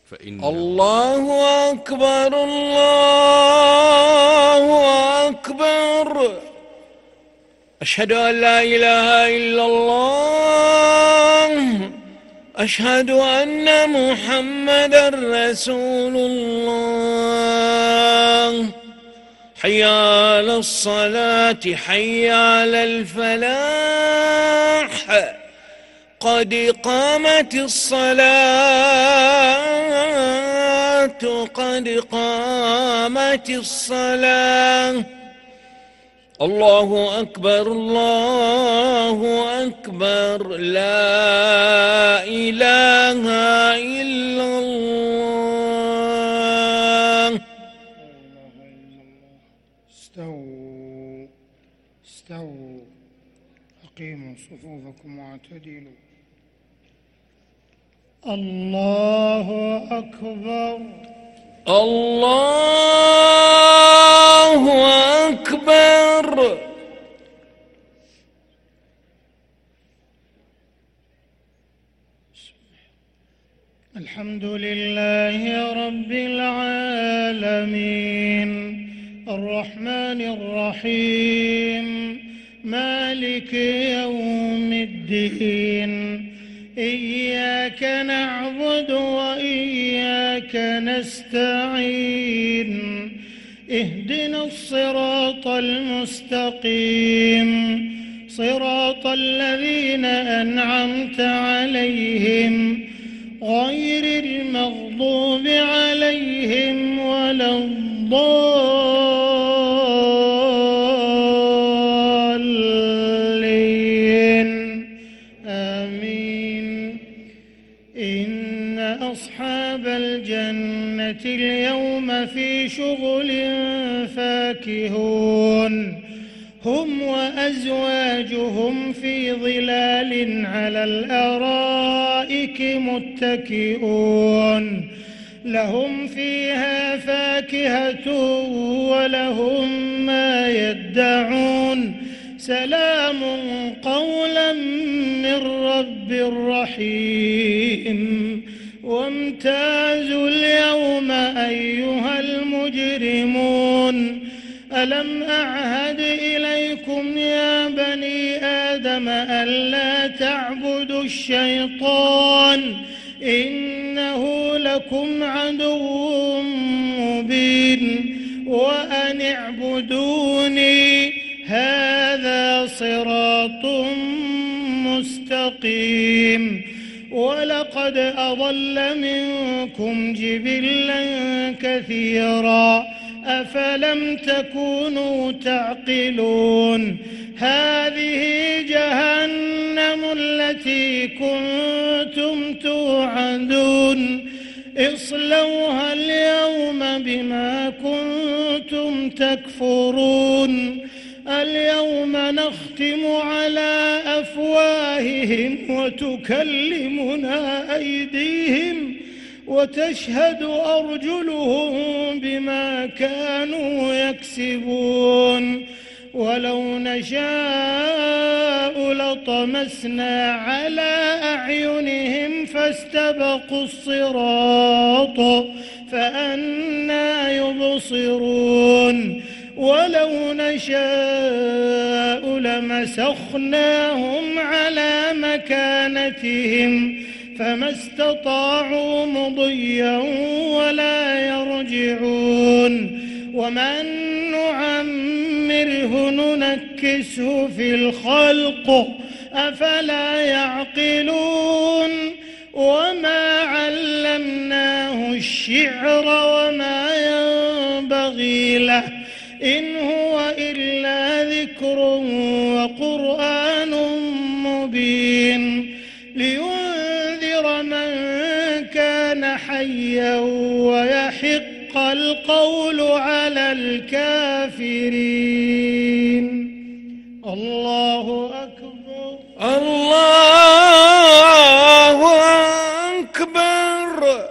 الله أكبر الله أكبر. أشهد أن لا إله إلا الله. أشهد أن محمدًا رسول الله. حي على الصلاة حي على الفلاح. قد قامت الصلاة قد قامت الصلاة. الله أكبر الله أكبر. لا إله إلا الله. استووا أقيموا صفوفكم واعتدلوا. الله أكبر الله أكبر. الحمد لله رب العالمين الرحمن الرحيم مالك يوم الدين. إياك نعبد وإياك نستعين. اهدنا الصراط المستقيم صراط الذين أنعمت عليهم غير المغضوب عليهم ولا الضالين. آمين. إن أصحاب الجنة اليوم في شغل فاكهون. هم وأزواجهم في ظلال على الأرائك متكئون. لهم فيها فاكهة ولهم ما يدعون. سلام قولا من رب رحيم. وامتازوا اليوم أيها المجرمون. ألم أعهد إليكم يا بني آدم ألا تعبدوا الشيطان إنه لكم عدو مبين. وأن اعبدوني هذا صراط مستقيم. ولقد أضل منكم جبلا كثيرا أفلم تكونوا تعقلون. هذه جهنم التي كنتم توعدون. اصلوها اليوم بما كنتم تكفرون. اليوم نختم على أفواههم وتكلمنا أيديهم وتشهد أرجلهم بما كانوا يكسبون. ولو نشاء لطمسنا على أعينهم فاستبقوا الصراط فأنى يبصرون. ولو نشاء لمسخناهم على مكانتهم فما استطاعوا مضيا ولا يرجعون. ومن نعمره ننكسه في الخلق أفلا يعقلون. وما علمناه الشعر وما ينبغي له إن هو إلا ذكر وقرآن مبين. لينذر من كان حيا ويحق القول على الكافرين. الله أكبر الله أكبر.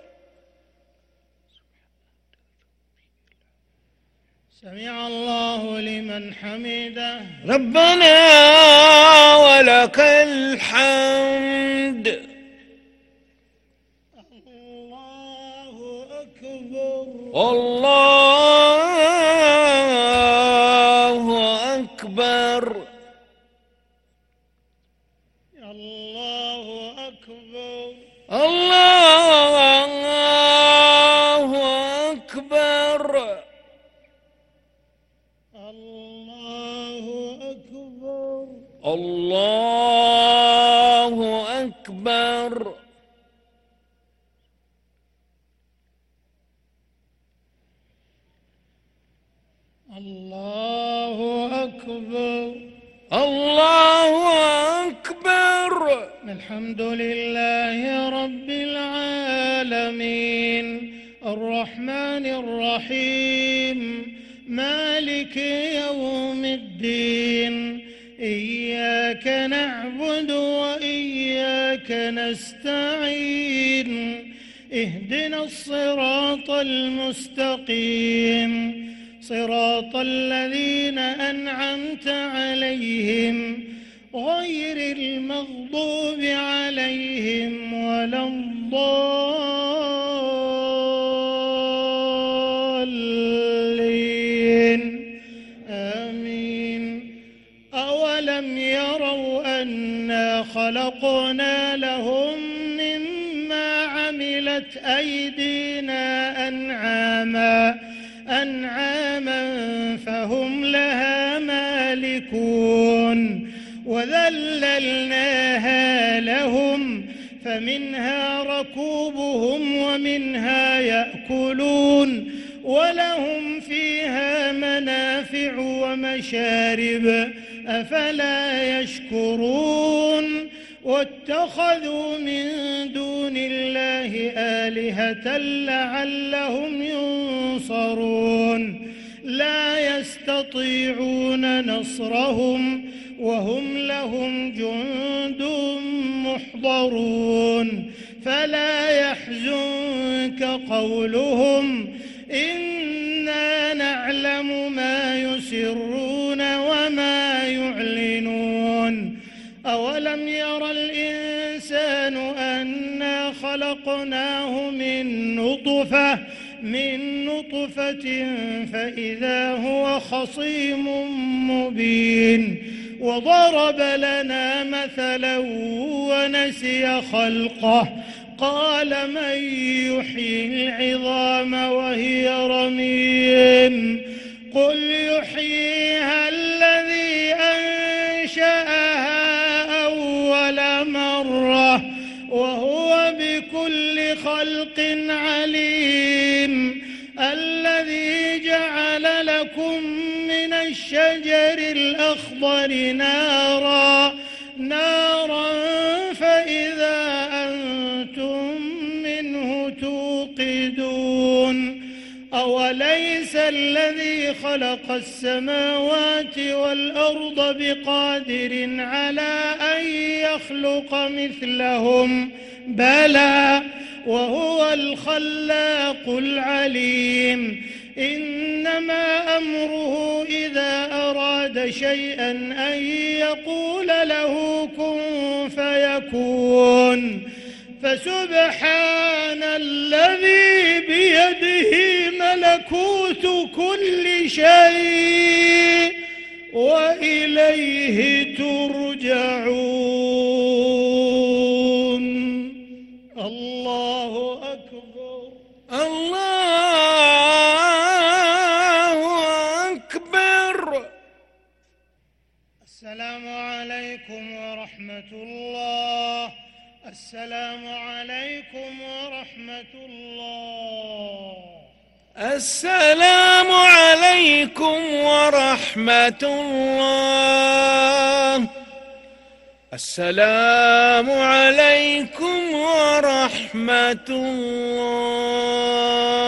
سمع الله لمن حمده. ربنا ولك الحمد. الله أكبر. الله أكبر. الله أكبر. الله أكبر. الله أكبر. الله أكبر. الله أكبر. الله أكبر. الحمد لله رب العالمين الرحمن الرحيم مالك يوم الدين إياك نعبد وإياك نستعين اهدنا الصراط المستقيم صراط الذين أنعمت عليهم غير المغضوب عليهم ولا الضالين آمين. أولم يروا أنا خلقنا لهم مما عملت أيدينا أنعاما فهم لها مالكون وذللناها لهم فمنها ركوبهم ومنها يأكلون ولهم فيها منافع ومشارب أفلا يشكرون واتخذوا من دون الله آلهة لعلهم ينصرون لا يستطيعون نصرهم وهم لهم جند محضرون فلا يحزنك قولهم إنا نعلم ما يسرون وما يعلنون. أولم ير الإنسان أنا خلقناه من نطفة فإذا هو خصيم مبين وضرب لنا مثلا ونسي خلقه قال من يحيي العظام وهي رميم قل يحييها الذي أنشأها أول مرة وهو بكل خلق عليم. الذي جعل لكم من الشجر الأخضر نارا فإذا أنتم منه توقدون. أوليس الذي خلق السماوات والأرض بقادر على أن يخلق مثلهم بلى وهو الخلاق العليم. إنما أمره إذا أراد شيئا أن يقول له كن فيكون. فسبحان الذي بيده ملكوت كل شيء وإليه ترجعون. الله أكبر. الله أكبر. السلام عليكم ورحمة الله. السلام عليكم ورحمة الله. السلام عليكم ورحمة الله. السلام عليكم ورحمة الله.